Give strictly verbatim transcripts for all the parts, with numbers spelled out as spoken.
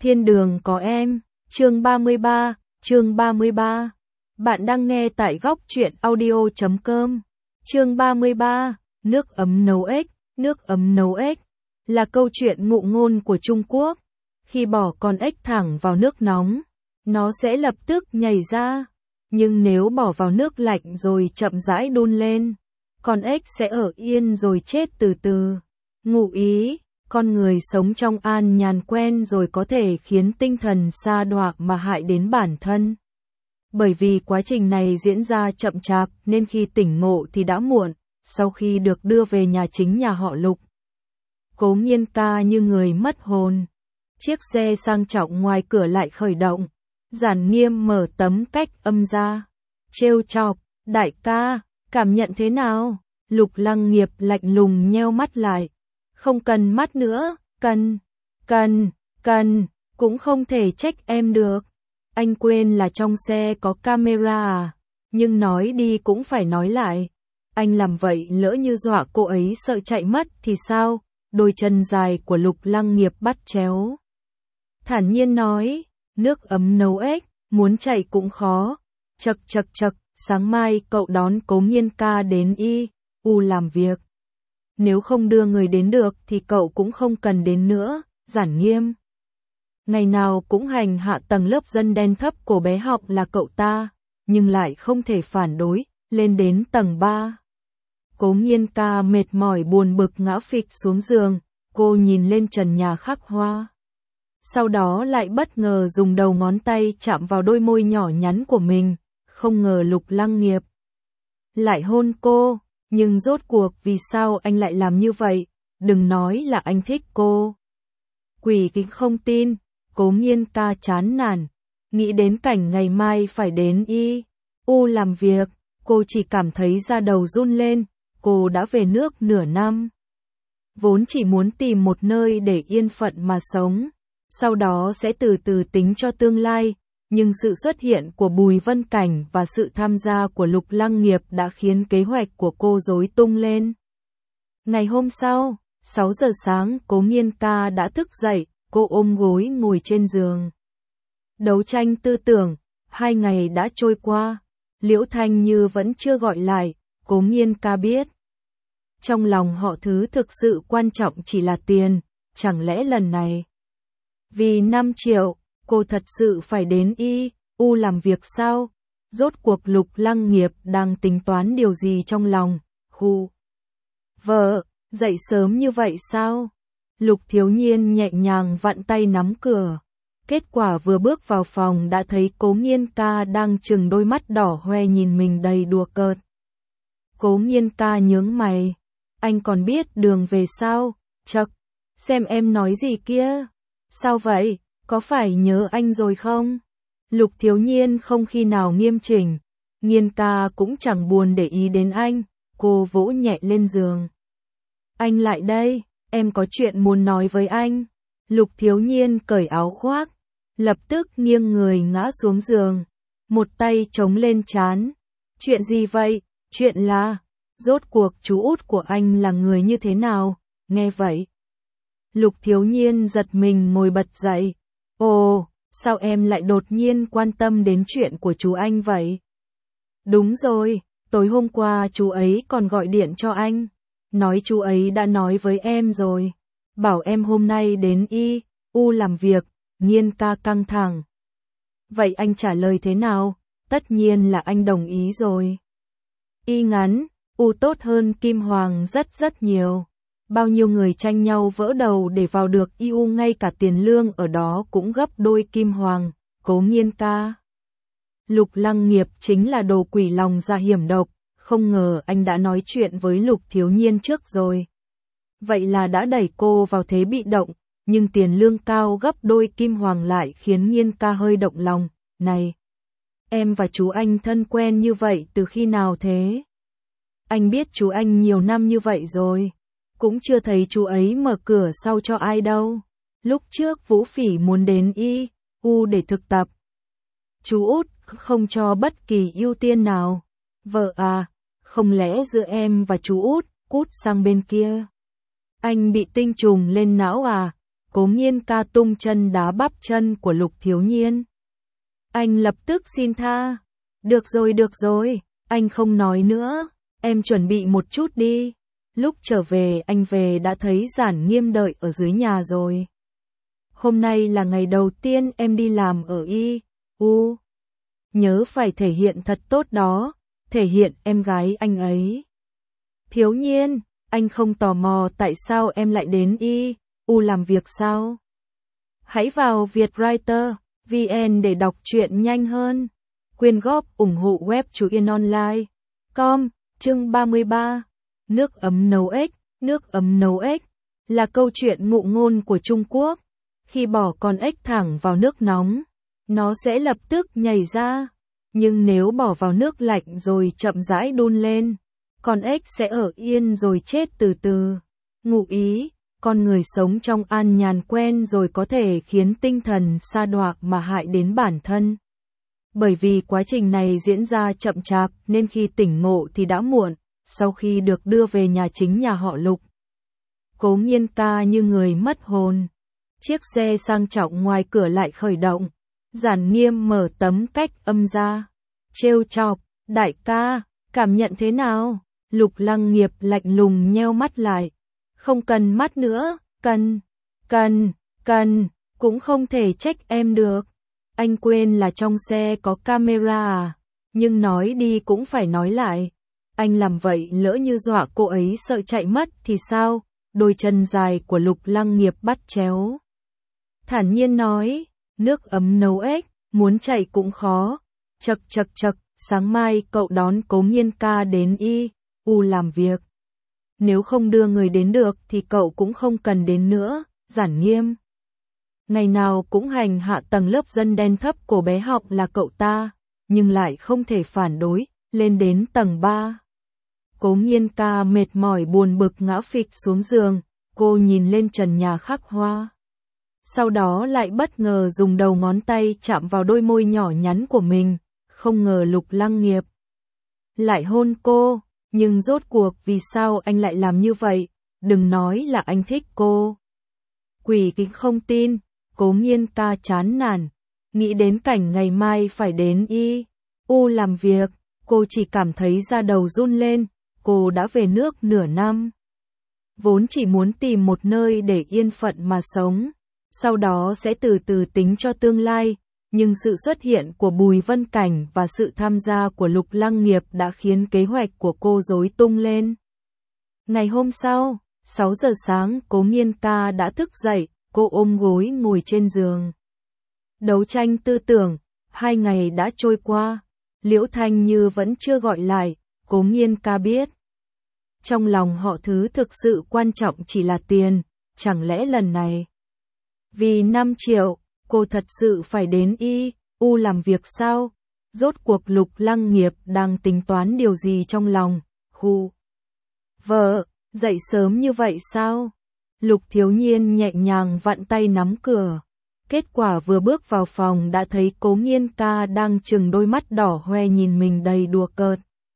Thiên đường có em, chương ba mươi ba, chương ba mươi ba. Bạn đang nghe tại góc truyện audio chấm com. Chương ba mươi ba, nước ấm nấu ếch, nước ấm nấu ếch là câu chuyện ngụ ngôn của Trung Quốc. Khi bỏ con ếch thẳng vào nước nóng, nó sẽ lập tức nhảy ra, nhưng nếu bỏ vào nước lạnh rồi chậm rãi đun lên, con ếch sẽ ở yên rồi chết từ từ. Ngụ ý, con người sống trong an nhàn quen rồi có thể khiến tinh thần sa đọa mà hại đến bản thân. Bởi vì quá trình này diễn ra chậm chạp nên khi tỉnh ngộ thì đã muộn, sau khi được đưa về nhà chính nhà họ Lục. Cố Nghiên ca như người mất hồn. Chiếc xe sang trọng ngoài cửa lại khởi động. Giản Nghiêm mở tấm cách âm ra. Trêu chọc, đại ca, cảm nhận thế nào? Lục Lăng Nghiệp lạnh lùng nheo mắt lại. Không cần mắt nữa, cần, cần, cần, cũng không thể trách em được. Anh quên là trong xe có camera à, nhưng nói đi cũng phải nói lại. Anh làm vậy lỡ như dọa cô ấy sợ chạy mất thì sao? Đôi chân dài của Lục Lăng Nghiệp bắt chéo. Thản nhiên nói, nước ấm nấu ếch, muốn chạy cũng khó. Chật chật chật, sáng mai cậu đón Cố Nghiên ca đến y, u làm việc. Nếu không đưa người đến được thì cậu cũng không cần đến nữa, Giản Nghiêm. Ngày nào cũng hành hạ tầng lớp dân đen thấp của bé học là cậu ta, nhưng lại không thể phản đối, lên đến tầng ba. Cố Nghiên ca mệt mỏi buồn bực ngã phịch xuống giường, cô nhìn lên trần nhà khắc hoa. Sau đó lại bất ngờ dùng đầu ngón tay chạm vào đôi môi nhỏ nhắn của mình, không ngờ Lục Lăng Nghiệp lại hôn cô, nhưng rốt cuộc vì sao anh lại làm như vậy, đừng nói là anh thích cô. Quỷ kính không tin, Cố Nghiên ca chán nản, nghĩ đến cảnh ngày mai phải đến y, u làm việc, cô chỉ cảm thấy da đầu run lên, cô đã về nước nửa năm. Vốn chỉ muốn tìm một nơi để yên phận mà sống, sau đó sẽ từ từ tính cho tương lai, nhưng sự xuất hiện của Bùi Vân Cảnh và sự tham gia của Lục Lăng Nghiệp đã khiến kế hoạch của cô rối tung lên. Ngày hôm sau, sáu giờ sáng Cố Nghiên ca đã thức dậy, cô ôm gối ngồi trên giường. Đấu tranh tư tưởng, hai ngày đã trôi qua, Liễu Thanh Như vẫn chưa gọi lại, Cố Nghiên ca biết. Trong lòng họ thứ thực sự quan trọng chỉ là tiền, chẳng lẽ lần này vì năm triệu, cô thật sự phải đến y, u làm việc sao? Rốt cuộc Lục Lăng Nghiệp đang tính toán điều gì trong lòng? Khu vợ, dậy sớm như vậy sao? Lục Thiếu Nhiên nhẹ nhàng vặn tay nắm cửa. Kết quả vừa bước vào phòng đã thấy Cố Nghiên ca đang trừng đôi mắt đỏ hoe nhìn mình đầy đùa cợt. Cố Nghiên ca nhướng mày. Anh còn biết đường về sao? Chậc, xem em nói gì kia? Sao vậy? Có phải nhớ anh rồi không? Lục Thiếu Nhiên không khi nào nghiêm chỉnh. Nghiên ca cũng chẳng buồn để ý đến anh. Cô vỗ nhẹ lên giường. Anh lại đây, em có chuyện muốn nói với anh. Lục Thiếu Nhiên cởi áo khoác, lập tức nghiêng người ngã xuống giường. Một tay chống lên trán. Chuyện gì vậy? Chuyện là, rốt cuộc chú út của anh là người như thế nào? Nghe vậy, Lục Thiếu Nhiên giật mình ngồi bật dậy. Ồ, sao em lại đột nhiên quan tâm đến chuyện của chú anh vậy? Đúng rồi, tối hôm qua chú ấy còn gọi điện cho anh. Nói chú ấy đã nói với em rồi. Bảo em hôm nay đến y, u làm việc, Nghiên ca căng thẳng. Vậy anh trả lời thế nào? Tất nhiên là anh đồng ý rồi. Y ngắn, u tốt hơn Kim Hoàng rất rất nhiều. Bao nhiêu người tranh nhau vỡ đầu để vào được i u, ngay cả tiền lương ở đó cũng gấp đôi Kim Hoàng. Cố Nghiên ca. Lục Lăng Nghiệp chính là đồ quỷ lòng dạ hiểm độc, không ngờ anh đã nói chuyện với Lục Thiếu Nhiên trước rồi. Vậy là đã đẩy cô vào thế bị động, nhưng tiền lương cao gấp đôi Kim Hoàng lại khiến Nghiên ca hơi động lòng. Này, em và chú anh thân quen như vậy từ khi nào thế? Anh biết chú anh nhiều năm như vậy rồi. Cũng chưa thấy chú ấy mở cửa sau cho ai đâu. Lúc trước Vũ Phỉ muốn đến y, u để thực tập. Chú út không cho bất kỳ ưu tiên nào. Vợ à, không lẽ giữa em và chú út, cút sang bên kia? Anh bị tinh trùng lên não à? Cố Nghiên Ca tung chân đá bắp chân của Lục Thiếu Nhiên. Anh lập tức xin tha. Được rồi được rồi, anh không nói nữa, em chuẩn bị một chút đi. Lúc trở về anh về đã thấy Giản Nghiêm đợi ở dưới nhà rồi. Hôm nay là ngày đầu tiên em đi làm ở y u. Nhớ phải thể hiện thật tốt đó, thể hiện em gái anh ấy. Thiếu Nhiên, anh không tò mò tại sao em lại đến y u làm việc sao? Hãy vào vietwriter chấm vn để đọc truyện nhanh hơn. Quyên góp ủng hộ web Chú Yên Online chấm com. Chương ba mươi ba. Nước ấm nấu ếch. Nước ấm nấu ếch là câu chuyện ngụ ngôn của Trung Quốc. Khi bỏ con ếch thẳng vào nước nóng, nó sẽ lập tức nhảy ra. Nhưng nếu bỏ vào nước lạnh rồi chậm rãi đun lên, con ếch sẽ ở yên rồi chết từ từ. Ngụ ý, con người sống trong an nhàn quen rồi có thể khiến tinh thần sa đọa mà hại đến bản thân. Bởi vì quá trình này diễn ra chậm chạp nên khi tỉnh ngộ thì đã muộn, sau khi được đưa về nhà chính nhà họ Lục. Cố Nghiên Ca như người mất hồn. Chiếc xe sang trọng ngoài cửa lại khởi động. Giản Nghiêm mở tấm cách âm ra. Trêu chọc, đại ca, cảm nhận thế nào? Lục Lăng Nghiệp lạnh lùng nheo mắt lại. Không cần mắt nữa, cần, cần, cần, cũng không thể trách em được. Anh quên là trong xe có camera à? Nhưng nói đi cũng phải nói lại. Anh làm vậy lỡ như dọa cô ấy sợ chạy mất thì sao? Đôi chân dài của Lục Lăng Nghiệp bắt chéo. Thản nhiên nói, nước ấm nấu ếch, muốn chạy cũng khó. Chật chật chật, sáng mai cậu đón Cố Nghiên Ca đến y u làm việc. Nếu không đưa người đến được thì cậu cũng không cần đến nữa. Giản Nghiêm ngày nào cũng hành hạ tầng lớp dân đen thấp của bé học là cậu ta, nhưng lại không thể phản đối, lên đến tầng ba. Cố Nghiên Ca mệt mỏi buồn bực ngã phịch xuống giường, cô nhìn lên trần nhà khắc hoa. Sau đó lại bất ngờ dùng đầu ngón tay chạm vào đôi môi nhỏ nhắn của mình, không ngờ Lục Lăng Nghiệp lại hôn cô, nhưng rốt cuộc vì sao anh lại làm như vậy? Đừng nói là anh thích cô. Quỷ kính không tin. Cố Nghiên Ca chán nản, nghĩ đến cảnh ngày mai phải đến y u làm việc, cô chỉ cảm thấy da đầu run lên. Cô đã về nước nửa năm, vốn chỉ muốn tìm một nơi để yên phận mà sống, sau đó sẽ từ từ tính cho tương lai, nhưng sự xuất hiện của Bùi Vân Cảnh và sự tham gia của Lục Lăng Nghiệp đã khiến kế hoạch của cô rối tung lên. Ngày hôm sau, sáu giờ sáng Cố Nghiên Ca đã thức dậy, cô ôm gối ngồi trên giường. Đấu tranh tư tưởng, hai ngày đã trôi qua, Liễu Thanh Như vẫn chưa gọi lại. Cố Nghiên Ca biết, trong lòng họ thứ thực sự quan trọng chỉ là tiền, chẳng lẽ lần này vì năm triệu, cô thật sự phải đến y u làm việc sao? Rốt cuộc Lục Lăng Nghiệp đang tính toán điều gì trong lòng? Khu vợ, dậy sớm như vậy sao? Lục Thiếu Nhiên nhẹ nhàng vặn tay nắm cửa. Kết quả vừa bước vào phòng đã thấy Cố Nghiên Ca đang trừng đôi mắt đỏ hoe nhìn mình đầy đùa cợt.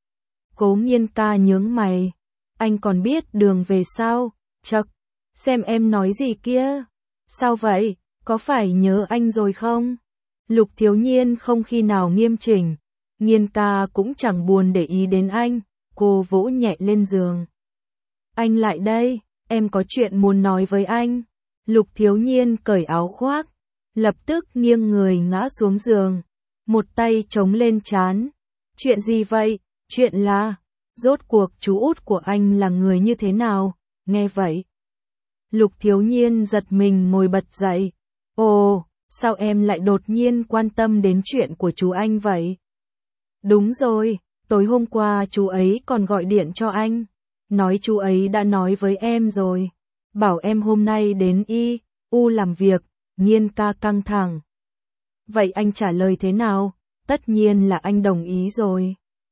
Cố Nghiên Ca nhướng mày. Anh còn biết đường về sao? Chậc, xem em nói gì kia? Sao vậy? Có phải nhớ anh rồi không? Lục Thiếu Nhiên không khi nào nghiêm chỉnh. Nghiên Ca cũng chẳng buồn để ý đến anh. Cô vỗ nhẹ lên giường. Anh lại đây, em có chuyện muốn nói với anh. Lục Thiếu Nhiên cởi áo khoác, lập tức nghiêng người ngã xuống giường, một tay chống lên trán. Chuyện gì vậy? Chuyện là, rốt cuộc chú út của anh là người như thế nào? Nghe vậy, Lục Thiếu Nhiên giật mình ngồi bật dậy. Ồ, sao em lại đột nhiên quan tâm đến chuyện của chú anh vậy? Đúng rồi, tối hôm qua chú ấy còn gọi điện cho anh, nói chú ấy đã nói với em rồi, bảo em hôm nay đến y u làm việc. Nghiên Ca căng thẳng. Vậy anh trả lời thế nào? Tất nhiên là anh đồng ý rồi.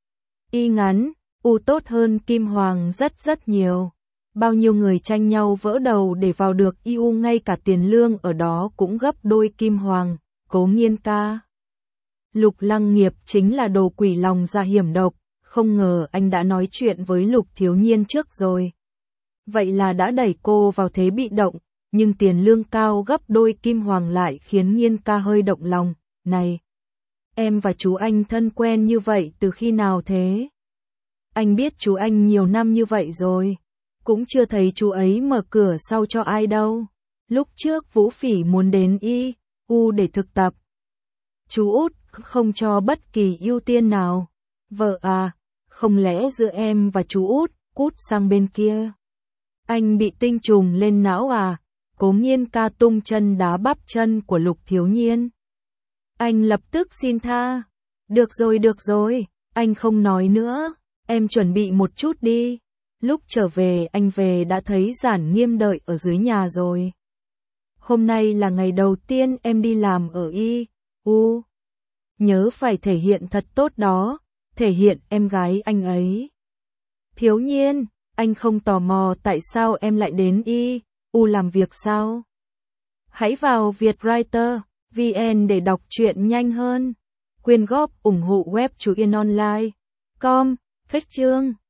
Y ngắn, u tốt hơn Kim Hoàng rất rất nhiều. Bao nhiêu người tranh nhau vỡ đầu để vào được i u, ngay cả tiền lương ở đó cũng gấp đôi Kim Hoàng. Cố Nghiên Ca. Lục Lăng Nghiệp chính là đồ quỷ lòng dạ hiểm độc, không ngờ anh đã nói chuyện với Lục Thiếu Nhiên trước rồi. Vậy là đã đẩy cô vào thế bị động, nhưng tiền lương cao gấp đôi kim hoàng lại khiến Nhiên ca hơi động lòng. Này, em và chú anh thân quen như vậy từ khi nào thế? Anh biết chú anh nhiều năm như vậy rồi, cũng chưa thấy chú ấy mở cửa sau cho ai đâu. Lúc trước Vũ Phỉ muốn đến y u để thực tập, chú Út không cho bất kỳ ưu tiên nào. Vợ à, không lẽ giữa em và chú Út cút sang bên kia? Anh bị tinh trùng lên não à? Cố Nhiên ca tung chân đá bắp chân của Lục Thiếu Nhiên. Anh lập tức xin tha. Được rồi được rồi, anh không nói nữa, em chuẩn bị một chút đi. Lúc trở về anh về đã thấy Giản Nghiêm đợi ở dưới nhà rồi. Hôm nay là ngày đầu tiên em đi làm ở y u. Nhớ phải thể hiện thật tốt đó, thể hiện em gái anh ấy. Thiếu Nhiên, anh không tò mò tại sao em lại đến y u làm việc sao? Hãy vào vietwriter chấm vn để đọc truyện nhanh hơn. Quyên góp ủng hộ web Trú Yên Online chấm com. Phích chương